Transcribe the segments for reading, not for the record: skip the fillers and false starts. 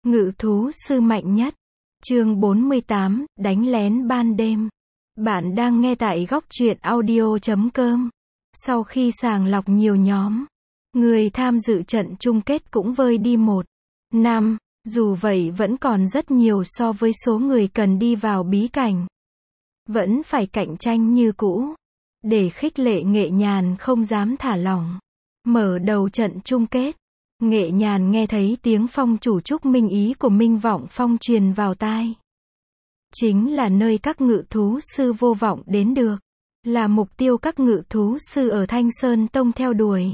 Ngự thú sư mạnh nhất. Chương 48, đánh lén ban đêm. Bạn đang nghe tại góc truyện audio.com. Sau khi sàng lọc nhiều nhóm, người tham dự trận chung kết cũng vơi đi 1/5, dù vậy vẫn còn rất nhiều so với số người cần đi vào bí cảnh. Vẫn phải cạnh tranh như cũ. Để khích lệ Nghệ Nhàn không dám thả lỏng. Mở đầu trận chung kết, Nghệ Nhàn nghe thấy tiếng phong chủ chúc minh ý của Minh Vọng Phong truyền vào tai. Chính là nơi các ngự thú sư vô vọng đến được. Là mục tiêu các ngự thú sư ở Thanh Sơn Tông theo đuổi.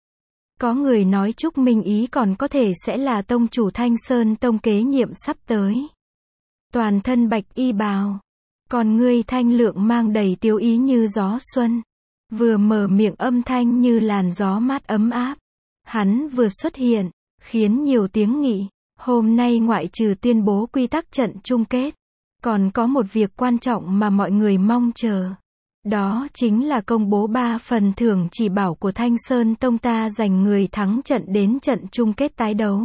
Có người nói chúc minh ý còn có thể sẽ là tông chủ Thanh Sơn Tông kế nhiệm sắp tới. Toàn thân bạch y bào. Còn ngươi thanh lượng mang đầy tiêu ý như gió xuân. Vừa mở miệng âm thanh như làn gió mát ấm áp. Hắn vừa xuất hiện, khiến nhiều tiếng nghị. Hôm nay ngoại trừ tuyên bố quy tắc trận chung kết, còn có một việc quan trọng mà mọi người mong chờ. Đó chính là công bố 3 phần thưởng chỉ bảo của Thanh Sơn Tông ta dành người thắng trận đến trận chung kết tái đấu.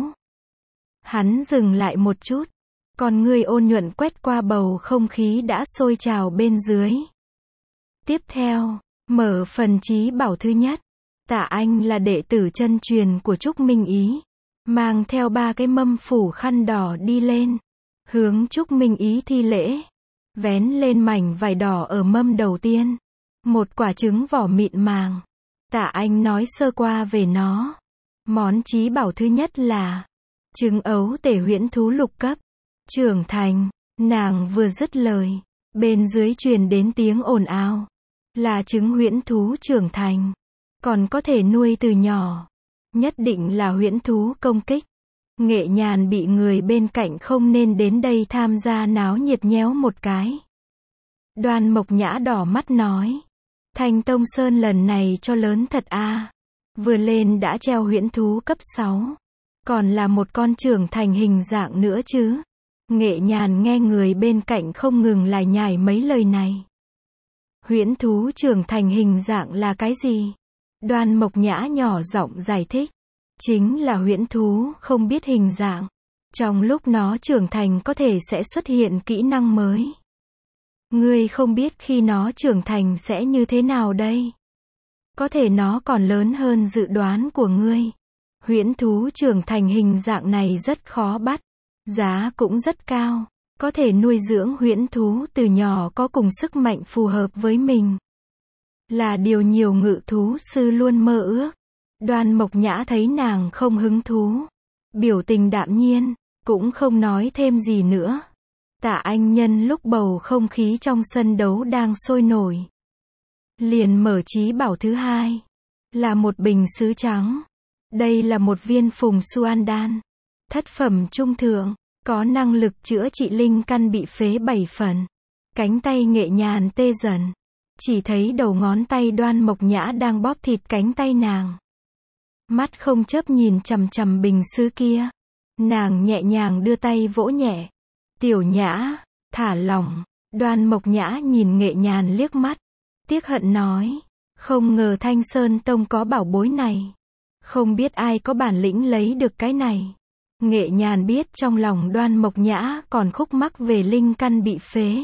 Hắn dừng lại một chút. Còn người ôn nhuận quét qua bầu không khí đã sôi trào bên dưới. Tiếp theo, mở phần chí bảo thứ nhất. Tạ Anh là đệ tử chân truyền của Trúc Minh Ý. Mang theo 3 cái mâm phủ khăn đỏ đi lên. Hướng Trúc Minh Ý thi lễ. Vén lên mảnh vải đỏ ở mâm đầu tiên. Một quả trứng vỏ mịn màng. Tạ Anh nói sơ qua về nó. Món chí bảo thứ nhất là trứng ấu tể huyễn thú lục cấp. Trưởng thành. Nàng vừa dứt lời, bên dưới truyền đến tiếng ồn ào. Là trứng huyễn thú trưởng thành. Còn có thể nuôi từ nhỏ. Nhất định là huyễn thú công kích. Nghệ Nhàn bị người bên cạnh không nên đến đây tham gia náo nhiệt nhéo một cái. Đoan Mộc Nhã đỏ mắt nói. Thanh Tông Sơn lần này cho lớn thật a. Vừa lên đã treo huyễn thú cấp 6. Còn là một con trưởng thành hình dạng nữa chứ. Nghệ Nhàn nghe người bên cạnh không ngừng lải nhải mấy lời này. Huyễn thú trưởng thành hình dạng là cái gì? Đoan Mộc Nhã nhỏ giọng giải thích. Chính là huyễn thú không biết hình dạng. Trong lúc nó trưởng thành có thể sẽ xuất hiện kỹ năng mới. Ngươi không biết khi nó trưởng thành sẽ như thế nào đây? Có thể nó còn lớn hơn dự đoán của ngươi. Huyễn thú trưởng thành hình dạng này rất khó bắt. Giá cũng rất cao. Có thể nuôi dưỡng huyễn thú từ nhỏ có cùng sức mạnh phù hợp với mình. Là điều nhiều ngự thú sư luôn mơ ước. Đoan Mộc Nhã thấy nàng không hứng thú. Biểu tình đạm nhiên, cũng không nói thêm gì nữa. Tạ Anh nhân lúc bầu không khí trong sân đấu đang sôi nổi. Liền mở chí bảo thứ hai. Là một bình sứ trắng. Đây là một viên phùng xuan đan. Thất phẩm trung thượng. Có năng lực chữa trị linh căn bị phế 7 phần. Cánh tay Nghệ Nhàn tê dần. Chỉ thấy đầu ngón tay Đoan Mộc Nhã đang bóp thịt cánh tay nàng. Mắt không chớp nhìn chằm chằm bình sứ kia. Nàng nhẹ nhàng đưa tay vỗ nhẹ. Tiểu Nhã, thả lỏng. Đoan Mộc Nhã nhìn Nghệ Nhàn liếc mắt. Tiếc hận nói. Không ngờ Thanh Sơn Tông có bảo bối này. Không biết ai có bản lĩnh lấy được cái này. Nghệ Nhàn biết trong lòng Đoan Mộc Nhã còn khúc mắc về linh căn bị phế.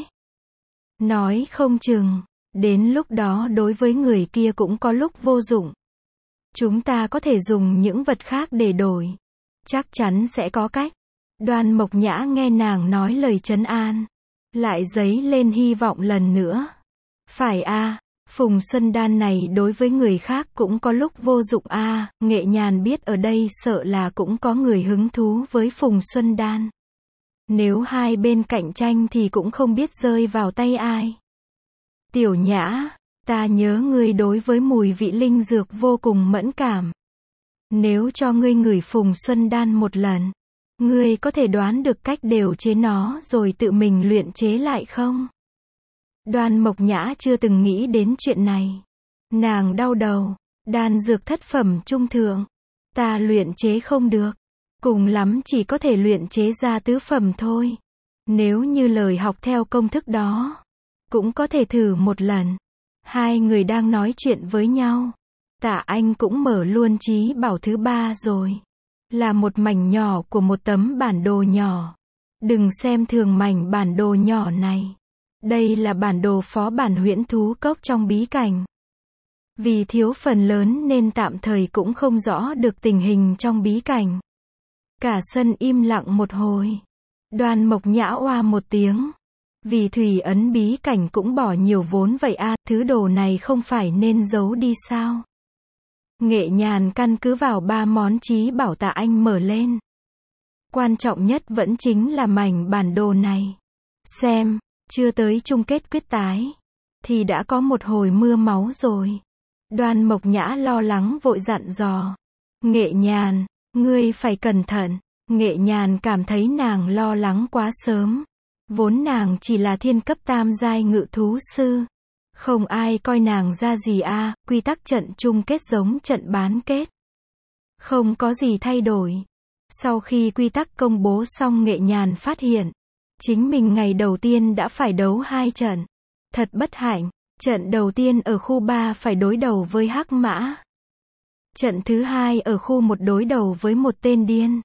Nói không chừng, đến lúc đó đối với người kia cũng có lúc vô dụng. Chúng ta có thể dùng những vật khác để đổi. Chắc chắn sẽ có cách. Đoan Mộc Nhã nghe nàng nói lời trấn an. Lại dấy lên hy vọng lần nữa. Phải a, phùng xuân đan này đối với người khác cũng có lúc vô dụng a. Nghệ Nhàn biết ở đây sợ là cũng có người hứng thú với phùng xuân đan. Nếu hai bên cạnh tranh thì cũng không biết rơi vào tay ai. Tiểu Nhã, ta nhớ ngươi đối với mùi vị linh dược vô cùng mẫn cảm. Nếu cho ngươi ngửi phùng xuân đan một lần, ngươi có thể đoán được cách điều chế nó rồi tự mình luyện chế lại không? Đoan Mộc Nhã chưa từng nghĩ đến chuyện này. Nàng đau đầu. Đan dược thất phẩm trung thượng. Ta luyện chế không được. Cùng lắm chỉ có thể luyện chế ra tứ phẩm thôi. Nếu như lời học theo công thức đó, cũng có thể thử một lần. Hai người đang nói chuyện với nhau. Tạ Anh cũng mở luôn chí bảo thứ 3 rồi. là một mảnh nhỏ của một tấm bản đồ nhỏ. Đừng xem thường mảnh bản đồ nhỏ này. Đây là bản đồ phó bản huyễn thú cốc trong bí cảnh. Vì thiếu phần lớn nên tạm thời cũng không rõ được tình hình trong bí cảnh. Cả sân im lặng một hồi. Đoan Mộc Nhã oa một tiếng. Vì thủy ấn bí cảnh cũng bỏ nhiều vốn vậy à, thứ đồ này không phải nên giấu đi sao? Nghệ Nhàn căn cứ vào 3 món trí bảo tạ anh mở lên. Quan trọng nhất vẫn chính là mảnh bản đồ này. Xem, chưa tới chung kết quyết tái, thì đã có một hồi mưa máu rồi. Đoan Mộc Nhã lo lắng vội dặn dò. Nghệ Nhàn, ngươi phải cẩn thận. Nghệ Nhàn cảm thấy nàng lo lắng quá sớm. Vốn nàng chỉ là thiên cấp tam giai ngự thú sư. Không ai coi nàng ra gì à, quy tắc trận chung kết giống trận bán kết. Không có gì thay đổi. Sau khi quy tắc công bố xong Nghệ Nhàn phát hiện, chính mình ngày đầu tiên đã phải đấu 2 trận. Thật bất hạnh, trận đầu tiên ở khu 3 phải đối đầu với Hắc Mã. Trận thứ 2 ở khu 1 đối đầu với một tên điên.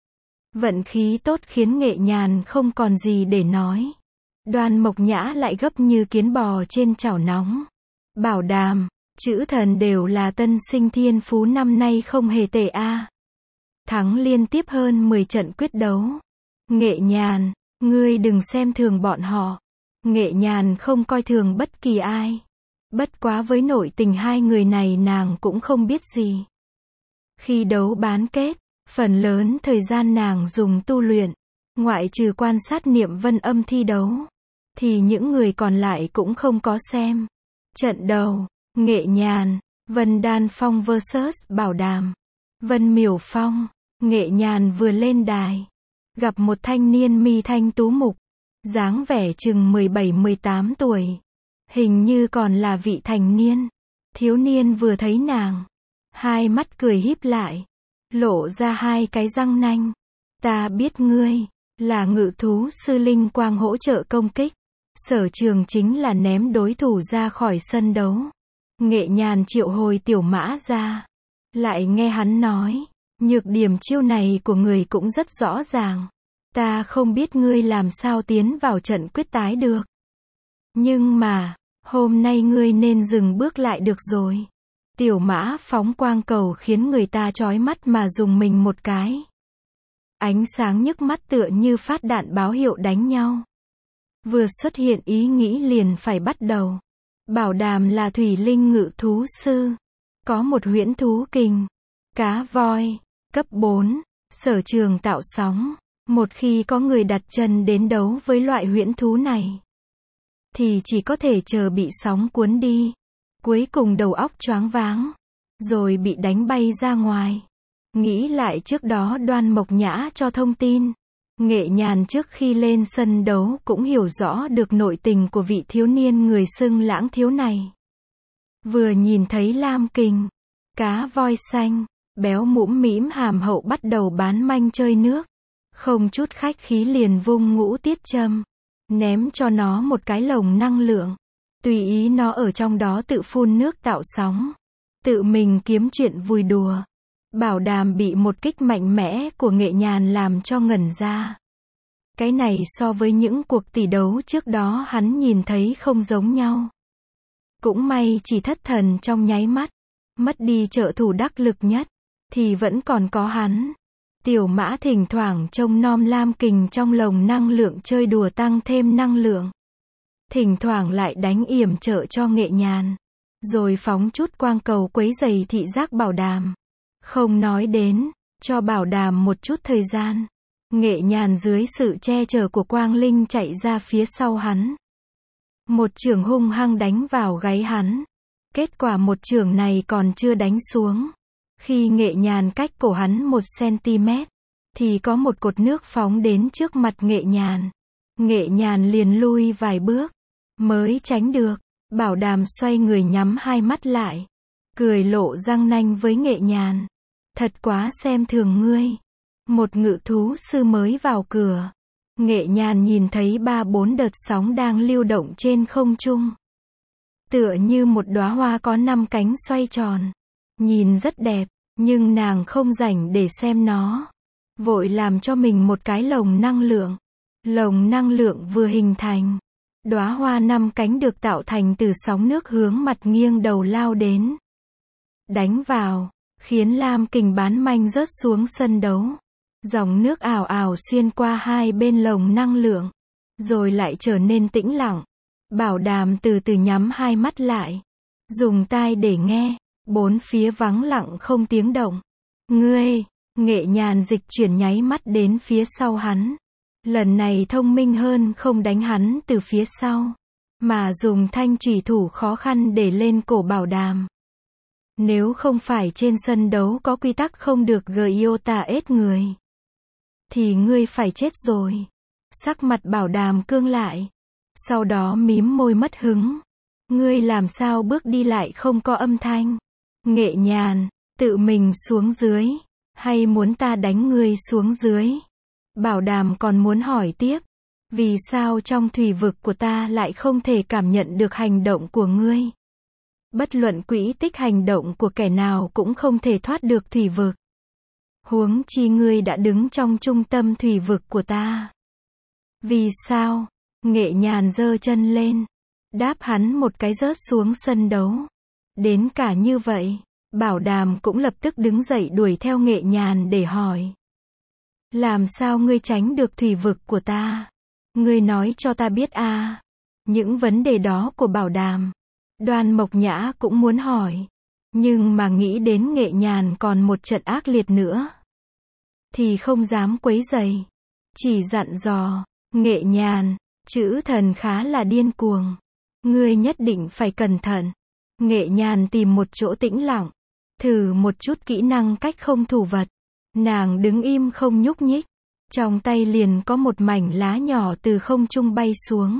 Vận khí tốt khiến Nghệ Nhàn không còn gì để nói. Đoan Mộc Nhã lại gấp như kiến bò trên chảo nóng. Bảo đảm, chữ thần đều là tân sinh thiên phú năm nay không hề tệ a. Thắng liên tiếp hơn 10 trận quyết đấu. Nghệ Nhàn, ngươi đừng xem thường bọn họ. Nghệ Nhàn không coi thường bất kỳ ai. Bất quá với nội tình hai người này nàng cũng không biết gì. Khi đấu bán kết, phần lớn thời gian nàng dùng tu luyện, ngoại trừ quan sát Niệm Vân Âm thi đấu, thì những người còn lại cũng không có xem. Trận đầu, Nghệ Nhàn, Vân Đan Phong vs Bảo Đảm. Vân Miểu Phong, Nghệ Nhàn vừa lên đài, gặp một thanh niên mi thanh tú mục, dáng vẻ chừng 17-18 tuổi. Hình như còn là vị thành niên. Thiếu niên vừa thấy nàng, hai mắt cười híp lại, lộ ra hai cái răng nanh. Ta biết ngươi là ngự thú sư linh quang hỗ trợ công kích. Sở trường chính là ném đối thủ ra khỏi sân đấu. Nghệ Nhàn triệu hồi Tiểu Mã ra. Lại nghe hắn nói, nhược điểm chiêu này của người cũng rất rõ ràng. Ta không biết ngươi làm sao tiến vào trận quyết tái được. Nhưng mà, hôm nay ngươi nên dừng bước lại được rồi. Tiểu Mã phóng quang cầu khiến người ta chói mắt mà dùng mình một cái. Ánh sáng nhức mắt tựa như phát đạn báo hiệu đánh nhau. Vừa xuất hiện ý nghĩ liền phải bắt đầu. Bảo Đảm là thủy linh ngự thú sư. Có một huyễn thú kình. Cá voi, cấp 4, sở trường tạo sóng. Một khi có người đặt chân đến đấu với loại huyễn thú này, thì chỉ có thể chờ bị sóng cuốn đi. Cuối cùng đầu óc choáng váng, rồi bị đánh bay ra ngoài. Nghĩ lại trước đó Đoan Mộc Nhã cho thông tin. Nghệ Nhàn trước khi lên sân đấu cũng hiểu rõ được nội tình của vị thiếu niên người xưng Lãng Thiếu này. Vừa nhìn thấy lam kình, cá voi xanh, béo mũm mĩm hàm hậu bắt đầu bán manh chơi nước. Không chút khách khí liền vung ngũ tiết châm, ném cho nó một cái lồng năng lượng. Tùy ý nó ở trong đó tự phun nước tạo sóng. Tự mình kiếm chuyện vui đùa. Bảo Đảm bị một kích mạnh mẽ của Nghệ Nhàn làm cho ngẩn ra. Cái này so với những cuộc tỷ đấu trước đó hắn nhìn thấy không giống nhau. Cũng may chỉ thất thần trong nháy mắt. Mất đi trợ thủ đắc lực nhất, thì vẫn còn có hắn. Tiểu Mã thỉnh thoảng trông nom lam kình trong lồng năng lượng chơi đùa tăng thêm năng lượng. Thỉnh thoảng lại đánh yểm trợ cho Nghệ Nhàn. Rồi phóng chút quang cầu quấy rầy thị giác Bảo Đảm. Không nói đến, cho Bảo Đảm một chút thời gian. Nghệ Nhàn dưới sự che chở của Quang Linh chạy ra phía sau hắn. Một chưởng hung hăng đánh vào gáy hắn. Kết quả một chưởng này còn chưa đánh xuống. Khi Nghệ Nhàn cách cổ hắn 1 cm, thì có một cột nước phóng đến trước mặt Nghệ Nhàn. Nghệ Nhàn liền lui vài bước, mới tránh được. Bảo Đảm xoay người nhắm hai mắt lại, cười lộ răng nanh với Nghệ Nhàn. Thật quá xem thường ngươi. Một ngự thú sư mới vào cửa. Nghệ Nhàn nhìn thấy 3-4 đợt sóng đang lưu động trên không trung. Tựa như một đóa hoa có 5 cánh xoay tròn. Nhìn rất đẹp. Nhưng nàng không rảnh để xem nó. Vội làm cho mình một cái lồng năng lượng. Lồng năng lượng vừa hình thành. Đóa hoa 5 cánh được tạo thành từ sóng nước hướng mặt nghiêng đầu lao đến. Đánh vào, khiến lam kình bán manh rớt xuống sân đấu. Dòng nước ào ào xuyên qua hai bên lồng năng lượng. Rồi lại trở nên tĩnh lặng. Bảo Đàm từ từ nhắm hai mắt lại. Dùng tai để nghe. Bốn phía vắng lặng không tiếng động. Ngươi, Nghệ Nhàn dịch chuyển nháy mắt đến phía sau hắn. Lần này thông minh hơn, không đánh hắn từ phía sau, mà dùng thanh chủy thủ khó khăn để lên cổ Bảo Đàm. Nếu không phải trên sân đấu có quy tắc không được iota ết người, thì ngươi phải chết rồi. Sắc mặt Bảo Đàm cương lại. Sau đó mím môi mất hứng. Ngươi làm sao bước đi lại không có âm thanh? Nghệ Nhàn, tự mình xuống dưới, hay muốn ta đánh ngươi xuống dưới? Bảo Đàm còn muốn hỏi tiếp. Vì sao trong thủy vực của ta lại không thể cảm nhận được hành động của ngươi? Bất luận quỹ tích hành động của kẻ nào cũng không thể thoát được thủy vực. Huống chi ngươi đã đứng trong trung tâm thủy vực của ta. Vì sao? Nghệ Nhàn giơ chân lên. Đáp hắn một cái rớt xuống sân đấu. Đến cả như vậy, Bảo Đàm cũng lập tức đứng dậy đuổi theo Nghệ Nhàn để hỏi. Làm sao ngươi tránh được thủy vực của ta? Ngươi nói cho ta biết a. Những vấn đề đó của Bảo Đàm, Đoan Mộc Nhã cũng muốn hỏi. Nhưng mà nghĩ đến Nghệ Nhàn còn một trận ác liệt nữa, thì không dám quấy rầy. Chỉ dặn dò, Nghệ Nhàn, chữ thần khá là điên cuồng. Ngươi nhất định phải cẩn thận. Nghệ Nhàn tìm một chỗ tĩnh lặng. Thử một chút kỹ năng cách không thủ vật. Nàng đứng im không nhúc nhích. Trong tay liền có một mảnh lá nhỏ từ không trung bay xuống.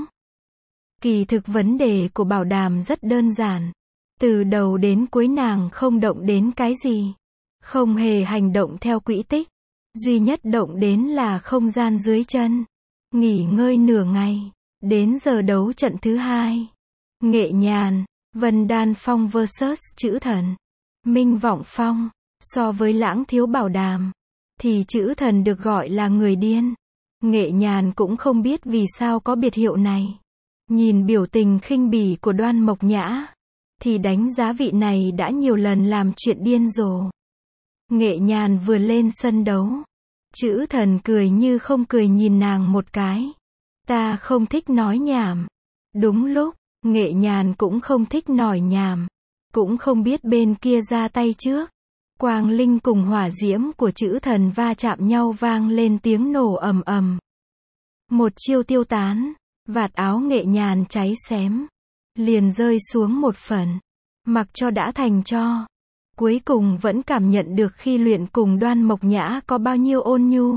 Kỳ thực vấn đề của Bảo Đàm rất đơn giản. Từ đầu đến cuối nàng không động đến cái gì. Không hề hành động theo quỹ tích. Duy nhất động đến là không gian dưới chân. Nghỉ ngơi nửa ngày. Đến giờ đấu trận thứ 2. Nghệ Nhàn, Vân Đan Phong vs Chữ Thần. Minh Vọng Phong. So với Lãng Thiếu Bảo Đàm, thì Chữ Thần được gọi là người điên. Nghệ Nhàn cũng không biết vì sao có biệt hiệu này. Nhìn biểu tình khinh bỉ của Đoan Mộc Nhã, thì đánh giá vị này đã nhiều lần làm chuyện điên rồ. Nghệ Nhàn vừa lên sân đấu, Chữ Thần cười như không cười nhìn nàng một cái. Ta không thích nói nhảm. Đúng lúc, Nghệ Nhàn cũng không thích nói nhảm. Cũng không biết bên kia ra tay trước. Quang linh cùng hỏa diễm của Chữ Thần va chạm nhau vang lên tiếng nổ ầm ầm. Một chiêu tiêu tán, vạt áo Nghệ Nhàn cháy xém. Liền rơi xuống một phần. Mặc cho đã thành tro. Cuối cùng vẫn cảm nhận được khi luyện cùng Đoan Mộc Nhã có bao nhiêu ôn nhu.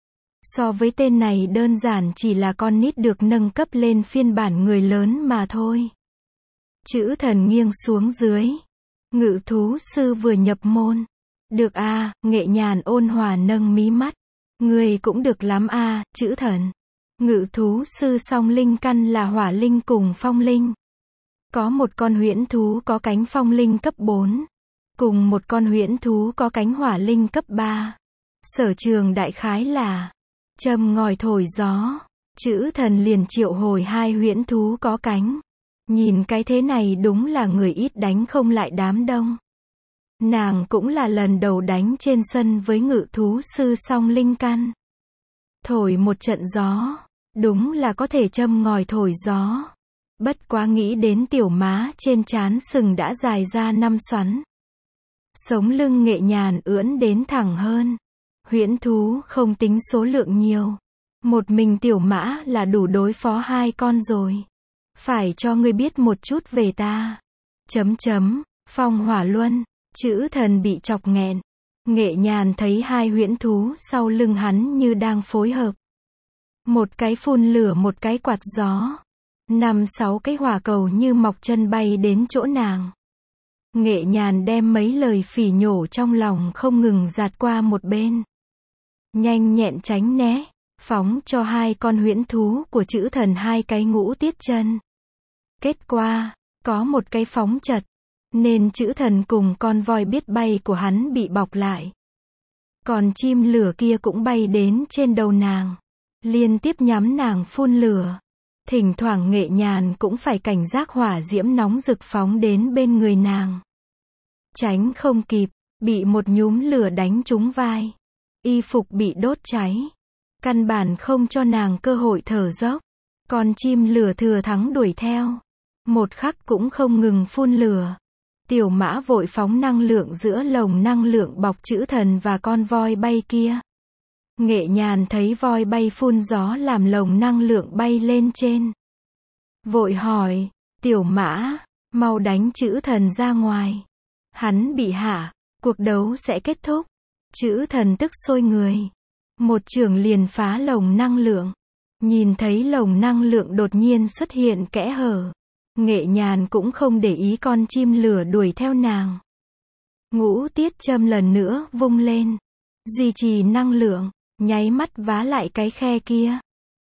So với tên này đơn giản chỉ là con nít được nâng cấp lên phiên bản người lớn mà thôi. Chữ Thần nghiêng xuống dưới. Ngự thú sư vừa nhập môn. Được a. Nghệ Nhàn ôn hòa nâng mí mắt. Người cũng được lắm a. Chữ Thần. Ngự thú sư song linh căn là hỏa linh cùng phong linh. Có một con huyễn thú có cánh phong linh cấp 4. Cùng một con huyễn thú có cánh hỏa linh cấp 3. Sở trường đại khái là châm ngòi thổi gió. Chữ Thần liền triệu hồi hai huyễn thú có cánh. Nhìn cái thế này đúng là người ít đánh không lại đám đông. Nàng cũng là lần đầu đánh trên sân với ngự thú sư song linh căn. Thổi một trận gió, đúng là có thể châm ngòi thổi gió. Bất quá nghĩ đến tiểu má trên trán sừng đã dài ra 5 xoắn. Sống lưng Nghệ Nhàn ưỡn đến thẳng hơn. Huyễn thú không tính số lượng nhiều. Một mình tiểu mã là đủ đối phó 2 con rồi. Phải cho ngươi biết một chút về ta. Phong hỏa luân. Chữ Thần bị chọc nghẹn. Nghệ Nhàn thấy hai huyễn thú sau lưng hắn như đang phối hợp. Một cái phun lửa, một cái quạt gió. 5-6 cái hỏa cầu như mọc chân bay đến chỗ nàng. Nghệ Nhàn đem mấy lời phỉ nhổ trong lòng không ngừng dạt qua một bên. Nhanh nhẹn tránh né, phóng cho hai con huyễn thú của Chữ Thần hai cái ngũ tiết chân. Kết quả, có một cái phóng chật. nên chữ thần cùng con voi biết bay của hắn bị bọc lại. Còn chim lửa kia cũng bay đến trên đầu nàng, liên tiếp nhắm nàng phun lửa. Thỉnh thoảng Nghệ Nhàn cũng phải cảnh giác hỏa diễm nóng rực phóng đến bên người nàng. Tránh không kịp, bị một nhúm lửa đánh trúng vai. Y phục bị đốt cháy. Căn bản không cho nàng cơ hội thở dốc. Con chim lửa thừa thắng đuổi theo. Một khắc cũng không ngừng phun lửa. Tiểu mã vội phóng năng lượng giữa lồng năng lượng bọc chữ thần và con voi bay kia. Nghệ Nhàn thấy voi bay phun gió làm lồng năng lượng bay lên trên. Vội hỏi, tiểu mã, mau đánh chữ thần ra ngoài. Hắn bị hạ, cuộc đấu sẽ kết thúc. Chữ thần tức sôi người. Một chưởng liền phá lồng năng lượng. Nhìn thấy lồng năng lượng đột nhiên xuất hiện kẽ hở. Nghệ Nhàn cũng không để ý con chim lửa đuổi theo nàng. Ngũ tiết châm lần nữa vung lên. Duy trì năng lượng, nháy mắt vá lại cái khe kia.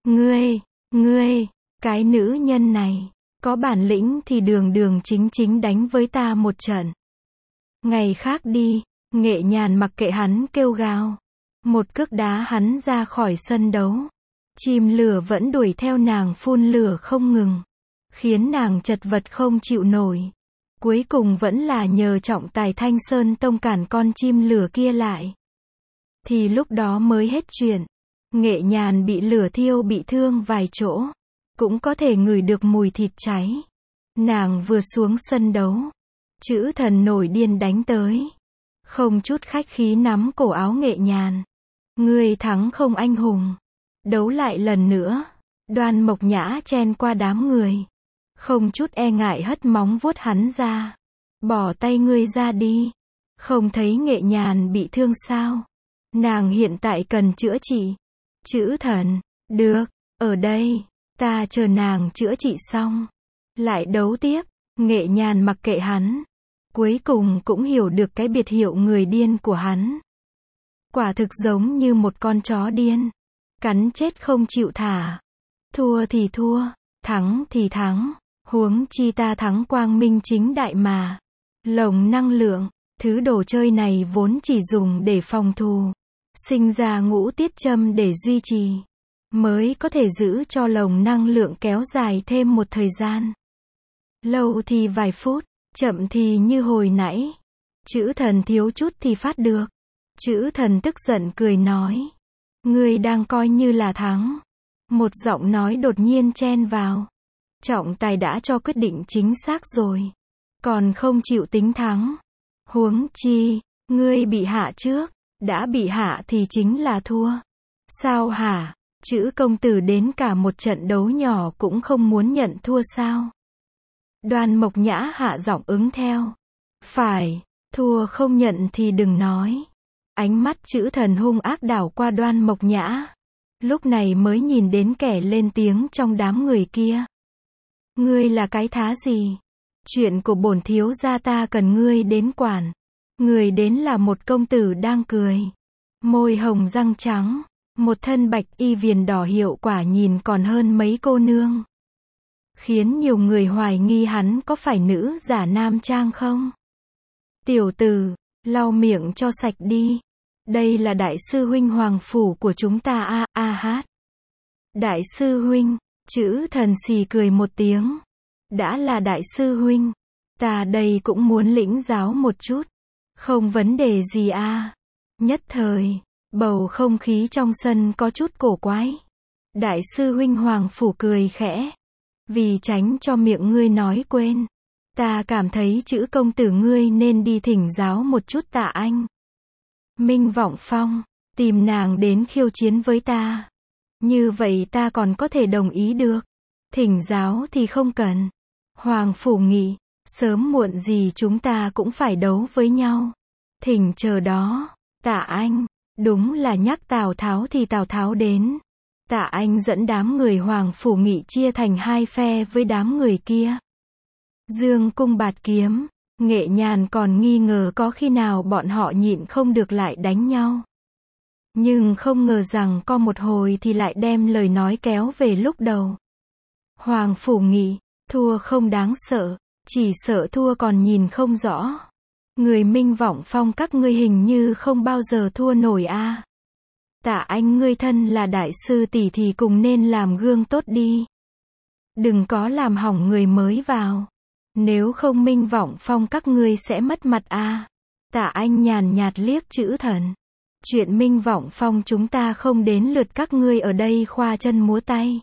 Ngươi, cái nữ nhân này, có bản lĩnh thì đường đường chính chính đánh với ta một trận. Ngày khác đi, Nghệ Nhàn mặc kệ hắn kêu gào. Một cước đá hắn ra khỏi sân đấu. Chim lửa vẫn đuổi theo nàng phun lửa không ngừng. Khiến nàng chật vật không chịu nổi. Cuối cùng vẫn là nhờ trọng tài Thanh Sơn Tông cản con chim lửa kia lại. Thì lúc đó mới hết chuyện. Nghệ Nhàn bị lửa thiêu bị thương vài chỗ. Cũng có thể ngửi được mùi thịt cháy. Nàng vừa xuống sân đấu. Chữ thần nổi điên đánh tới. Không chút khách khí nắm cổ áo Nghệ Nhàn. Ngươi thắng không anh hùng. Đấu lại lần nữa. Đoan Mộc Nhã chen qua đám người. Không chút e ngại hất móng vuốt hắn ra. Bỏ tay ngươi ra đi. Không thấy Nghệ Nhàn bị thương sao? Nàng hiện tại cần chữa trị. Chữ thần, được, ở đây, ta chờ nàng chữa trị xong. Lại đấu tiếp, Nghệ Nhàn mặc kệ hắn. Cuối cùng cũng hiểu được cái biệt hiệu người điên của hắn. Quả thực giống như một con chó điên. Cắn chết không chịu thả. Thua thì thua, thắng thì thắng. Huống chi ta thắng quang minh chính đại mà. Lồng năng lượng, thứ đồ chơi này vốn chỉ dùng để phòng thù. Sinh ra ngũ tiết châm để duy trì. Mới có thể giữ cho lồng năng lượng kéo dài thêm một thời gian. Lâu thì vài phút, chậm thì như hồi nãy. Chữ thần thiếu chút thì phát được. Chữ thần tức giận cười nói. Ngươi đang coi như là thắng. Một giọng nói đột nhiên chen vào. Trọng tài đã cho quyết định chính xác rồi. Còn không chịu tính thắng. Huống chi, ngươi bị hạ trước. Đã bị hạ thì chính là thua. Sao hả? Chữ công tử đến cả một trận đấu nhỏ cũng không muốn nhận thua sao? Đoan Mộc Nhã hạ giọng ứng theo. Phải, thua không nhận thì đừng nói. Ánh mắt chữ thần hung ác đảo qua Đoan Mộc Nhã. Lúc này mới nhìn đến kẻ lên tiếng trong đám người kia. Ngươi là cái thá gì? Chuyện của bổn thiếu gia ta cần ngươi đến quản. Người đến là một công tử đang cười. Môi hồng răng trắng. Một thân bạch y viền đỏ hiệu quả nhìn còn hơn mấy cô nương. Khiến nhiều người hoài nghi hắn có phải nữ giả nam trang không? Tiểu tử, lau miệng cho sạch đi. Đây là đại sư huynh hoàng phủ của chúng ta hát. Đại sư huynh, chữ thần xì cười một tiếng. Đã là đại sư huynh. Ta đây cũng muốn lĩnh giáo một chút. Không vấn đề gì Nhất thời, bầu không khí trong sân có chút cổ quái. Đại sư huynh hoàng phủ cười khẽ. Vì tránh cho miệng ngươi nói quên. Ta cảm thấy chữ công tử ngươi nên đi thỉnh giáo một chút Tạ Anh. Minh Vọng Phong, tìm nàng đến khiêu chiến với ta. Như vậy ta còn có thể đồng ý được. Thỉnh giáo thì không cần. Hoàng phủ nghĩ, sớm muộn gì chúng ta cũng phải đấu với nhau. Thỉnh chờ đó. Tạ Anh, đúng là nhắc Tào Tháo thì Tào Tháo đến. Tạ Anh dẫn đám người Hoàng phủ Nghị chia thành hai phe với đám người kia. Dương cung bạt kiếm, Nghệ Nhàn còn nghi ngờ có khi nào bọn họ nhịn không được lại đánh nhau. Nhưng không ngờ rằng có một hồi thì lại đem lời nói kéo về lúc đầu. Hoàng phủ Nghị, thua không đáng sợ, Chỉ sợ thua còn nhìn không rõ. Người Minh Vọng Phong các ngươi hình như không bao giờ thua nổi a. Tạ Anh ngươi thân là đại sư tỷ thì cùng nên làm gương tốt đi. Đừng có làm hỏng người mới vào. Nếu không Minh Vọng Phong các ngươi sẽ mất mặt a. Tạ Anh nhàn nhạt liếc Chữ Thần. Chuyện Minh Vọng Phong chúng ta không đến lượt các ngươi ở đây khoa chân múa tay.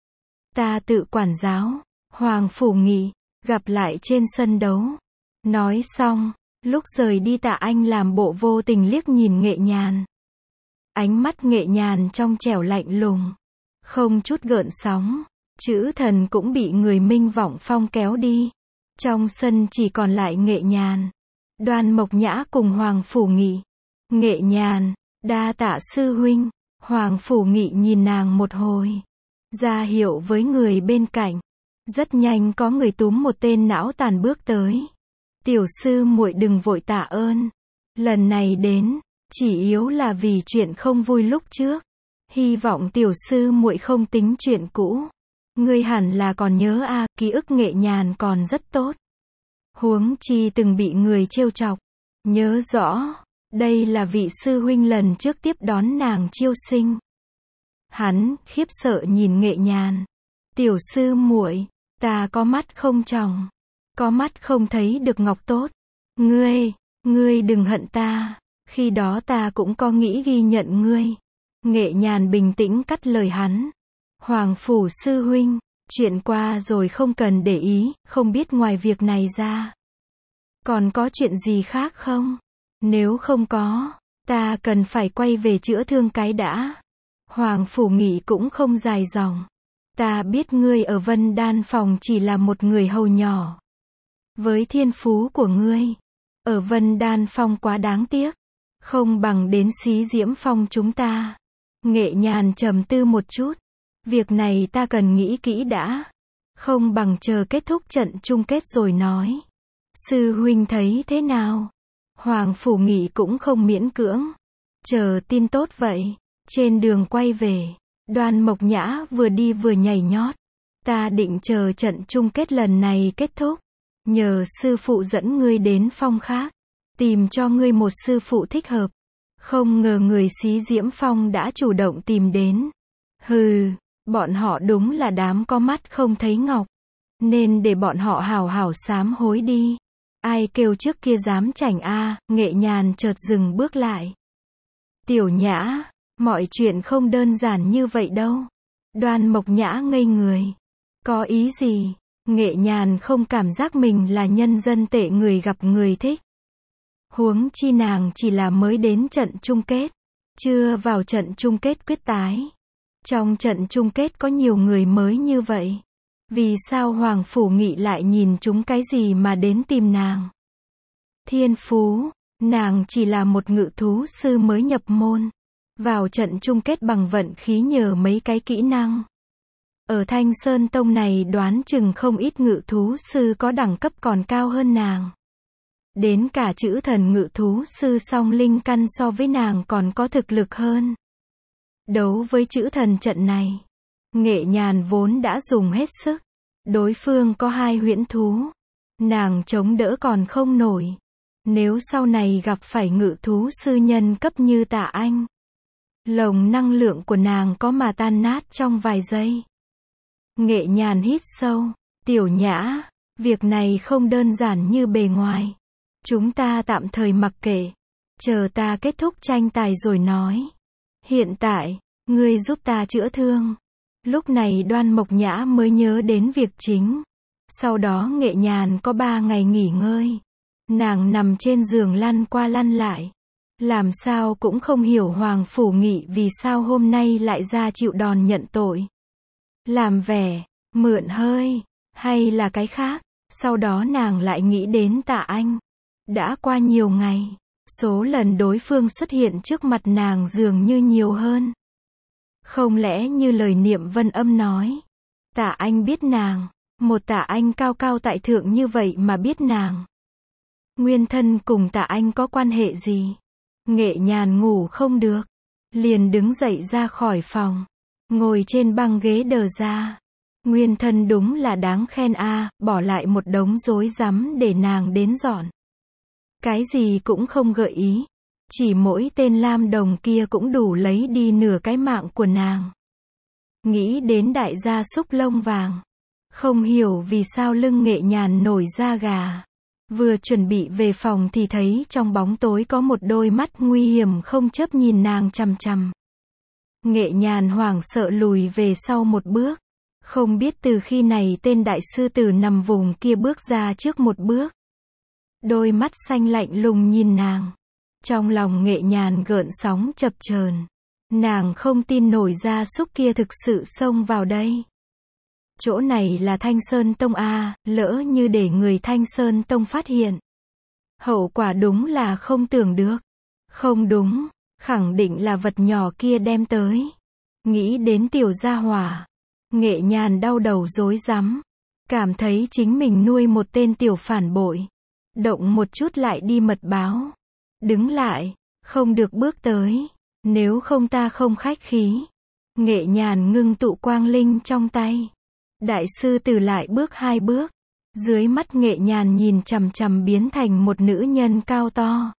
Ta tự quản giáo. Hoàng Phủ Nghị, gặp lại trên sân đấu. Nói xong, lúc rời đi Tạ Anh làm bộ vô tình liếc nhìn Nghệ Nhàn. Ánh mắt Nghệ Nhàn trong trẻo lạnh lùng, không chút gợn sóng. Chữ Thần cũng bị người Minh Vọng Phong kéo đi. Trong sân chỉ còn lại Nghệ Nhàn, Đoan Mộc Nhã cùng Hoàng Phủ Nghị. Nghệ Nhàn, đa tạ sư huynh. Hoàng Phủ Nghị nhìn nàng một hồi, ra hiệu với người bên cạnh. Rất nhanh có người túm một tên não tàn bước tới. Tiểu sư muội đừng vội tạ ơn. Lần này đến, chỉ yếu là vì chuyện không vui lúc trước. Hy vọng tiểu sư muội không tính chuyện cũ. Ngươi hẳn là còn nhớ a, ký ức Nghệ Nhàn còn rất tốt. Huống chi từng bị người trêu chọc. Nhớ rõ, đây là vị sư huynh lần trước tiếp đón nàng chiêu sinh. Hắn khiếp sợ nhìn Nghệ Nhàn. Tiểu sư muội, ta có mắt không tròng, có mắt không thấy được ngọc tốt. Ngươi đừng hận ta, khi đó ta cũng có nghĩ ghi nhận ngươi. Nghệ Nhàn bình tĩnh cắt lời hắn. Hoàng Phủ sư huynh, chuyện qua rồi không cần để ý, không biết ngoài việc này ra, còn có chuyện gì khác không? Nếu không có, ta cần phải quay về chữa thương cái đã. Hoàng Phủ Nghị cũng không dài dòng. Ta biết ngươi ở Vân Đan phòng chỉ là một người hầu nhỏ. Với thiên phú của ngươi, ở Vân Đan phong quá đáng tiếc. Không bằng đến Xí Diễm Phong chúng ta. Nghệ Nhàn trầm tư một chút. Việc này ta cần nghĩ kỹ đã. Không bằng chờ kết thúc trận chung kết rồi nói. Sư huynh thấy thế nào? Hoàng Phủ Nghị cũng không miễn cưỡng. Chờ tin tốt vậy. Trên đường quay về, Đoan Mộc Nhã vừa đi vừa nhảy nhót. Ta định chờ trận chung kết lần này kết thúc. Nhờ sư phụ dẫn ngươi đến phong khác. Tìm cho ngươi một sư phụ thích hợp. Không ngờ người Xí Diễm Phong đã chủ động tìm đến. Hừ, bọn họ đúng là đám có mắt không thấy ngọc. Nên để bọn họ hào hào sám hối đi. Ai kêu trước kia dám chảnh a. Nghệ Nhàn chợt dừng bước lại. Tiểu Nhã, mọi chuyện không đơn giản như vậy đâu. Đoan Mộc Nhã ngây người. Có ý gì? Nghệ Nhàn không cảm giác mình là nhân dân tệ người gặp người thích. Huống chi nàng chỉ là mới đến trận chung kết, chưa vào trận chung kết quyết tái. Trong trận chung kết có nhiều người mới như vậy. Vì sao Hoàng Phủ Nghị lại nhìn chúng cái gì mà đến tìm nàng? Thiên phú, nàng chỉ là một ngự thú sư mới nhập môn. Vào trận chung kết bằng vận khí nhờ mấy cái kỹ năng. Ở Thanh Sơn Tông này đoán chừng không ít ngự thú sư có đẳng cấp còn cao hơn nàng. Đến cả Chữ Thần ngự thú sư song linh căn so với nàng còn có thực lực hơn. Đấu với Chữ Thần trận này, Nghệ Nhàn vốn đã dùng hết sức. Đối phương có 2 huyễn thú. Nàng chống đỡ còn không nổi. Nếu sau này gặp phải ngự thú sư nhân cấp như Tạ Anh, lồng năng lượng của nàng có mà tan nát trong vài giây. Nghệ Nhàn hít sâu. Tiểu Nhã, việc này không đơn giản như bề ngoài. Chúng ta tạm thời mặc kệ. Chờ ta kết thúc tranh tài rồi nói. Hiện tại, ngươi giúp ta chữa thương. Lúc này Đoan Mộc Nhã mới nhớ đến việc chính. Sau đó Nghệ Nhàn có 3 ngày nghỉ ngơi. Nàng nằm trên giường lăn qua lăn lại. Làm sao cũng không hiểu Hoàng Phủ Nghị vì sao hôm nay lại ra chịu đòn nhận tội. Làm vẻ, mượn hơi, hay là cái khác. Sau đó nàng lại nghĩ đến Tạ Anh. Đã qua nhiều ngày, số lần đối phương xuất hiện trước mặt nàng dường như nhiều hơn. Không lẽ như lời Niệm Vân Âm nói, Tạ Anh biết nàng, một Tạ Anh cao cao tại thượng như vậy mà biết nàng. Nguyên thân cùng Tạ Anh có quan hệ gì? Nghệ Nhàn ngủ không được, liền đứng dậy ra khỏi phòng, ngồi trên băng ghế đờ ra. Nguyên thân đúng là đáng khen a, bỏ lại một đống rối rắm để nàng đến dọn. Cái gì cũng không gợi ý. Chỉ mỗi tên Lam Đồng kia cũng đủ lấy đi nửa cái mạng của nàng. Nghĩ đến đại gia súc lông vàng. Không hiểu vì sao lưng Nghệ Nhàn nổi da gà. Vừa chuẩn bị về phòng thì thấy trong bóng tối có một đôi mắt nguy hiểm không chớp nhìn nàng chằm chằm. Nghệ Nhàn hoảng sợ lùi về sau một bước. Không biết từ khi này tên đại sư tử nằm vùng kia bước ra trước một bước. Đôi mắt xanh lạnh lùng nhìn nàng. Trong lòng Nghệ Nhàn gợn sóng chập chờn. Nàng không tin nổi gia súc kia thực sự xông vào đây. Chỗ này là Thanh Sơn Tông a, lỡ như để người Thanh Sơn Tông phát hiện. Hậu quả đúng là không tưởng được. Không đúng, khẳng định là vật nhỏ kia đem tới. Nghĩ đến tiểu gia hỏa. Nghệ Nhàn đau đầu rối rắm. Cảm thấy chính mình nuôi một tên tiểu phản bội. Động một chút lại đi mật báo. Đứng lại, không được bước tới. Nếu không ta không khách khí. Nghệ Nhàn ngưng tụ quang linh trong tay. Đại sư tử lại bước 2 bước. Dưới mắt Nghệ Nhàn nhìn chằm chằm biến thành một nữ nhân cao to.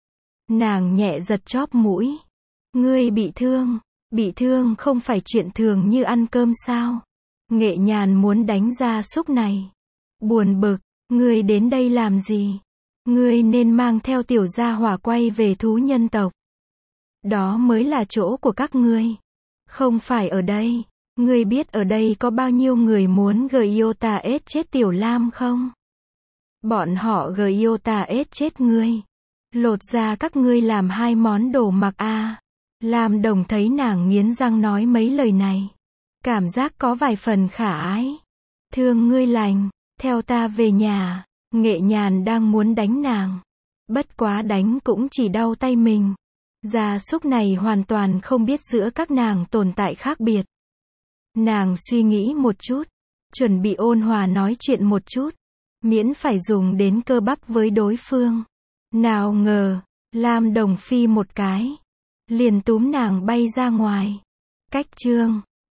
Nàng nhẹ giật chóp mũi. Ngươi bị thương. Bị thương không phải chuyện thường như ăn cơm sao? Nghệ Nhàn muốn đánh gia súc này. Buồn bực, ngươi đến đây làm gì? Ngươi nên mang theo tiểu gia hỏa quay về thú nhân tộc. Đó mới là chỗ của các ngươi. Không phải ở đây. Ngươi biết ở đây có bao nhiêu người muốn Giota ết chết tiểu Lam không? Bọn họ Giota ết chết ngươi. Lột ra các ngươi làm 2 món đồ mặc a. Lam Đồng thấy nàng nghiến răng nói mấy lời này. Cảm giác có vài phần khả ái. Thương ngươi lành, theo ta về nhà. Nghệ Nhàn đang muốn đánh nàng. Bất quá đánh cũng chỉ đau tay mình. Gia súc này hoàn toàn không biết giữa các nàng tồn tại khác biệt. Nàng suy nghĩ một chút. Chuẩn bị ôn hòa nói chuyện một chút. Miễn phải dùng đến cơ bắp với đối phương. Nào ngờ, Lam Đồng phi một cái. Liền túm nàng bay ra ngoài. Cách chương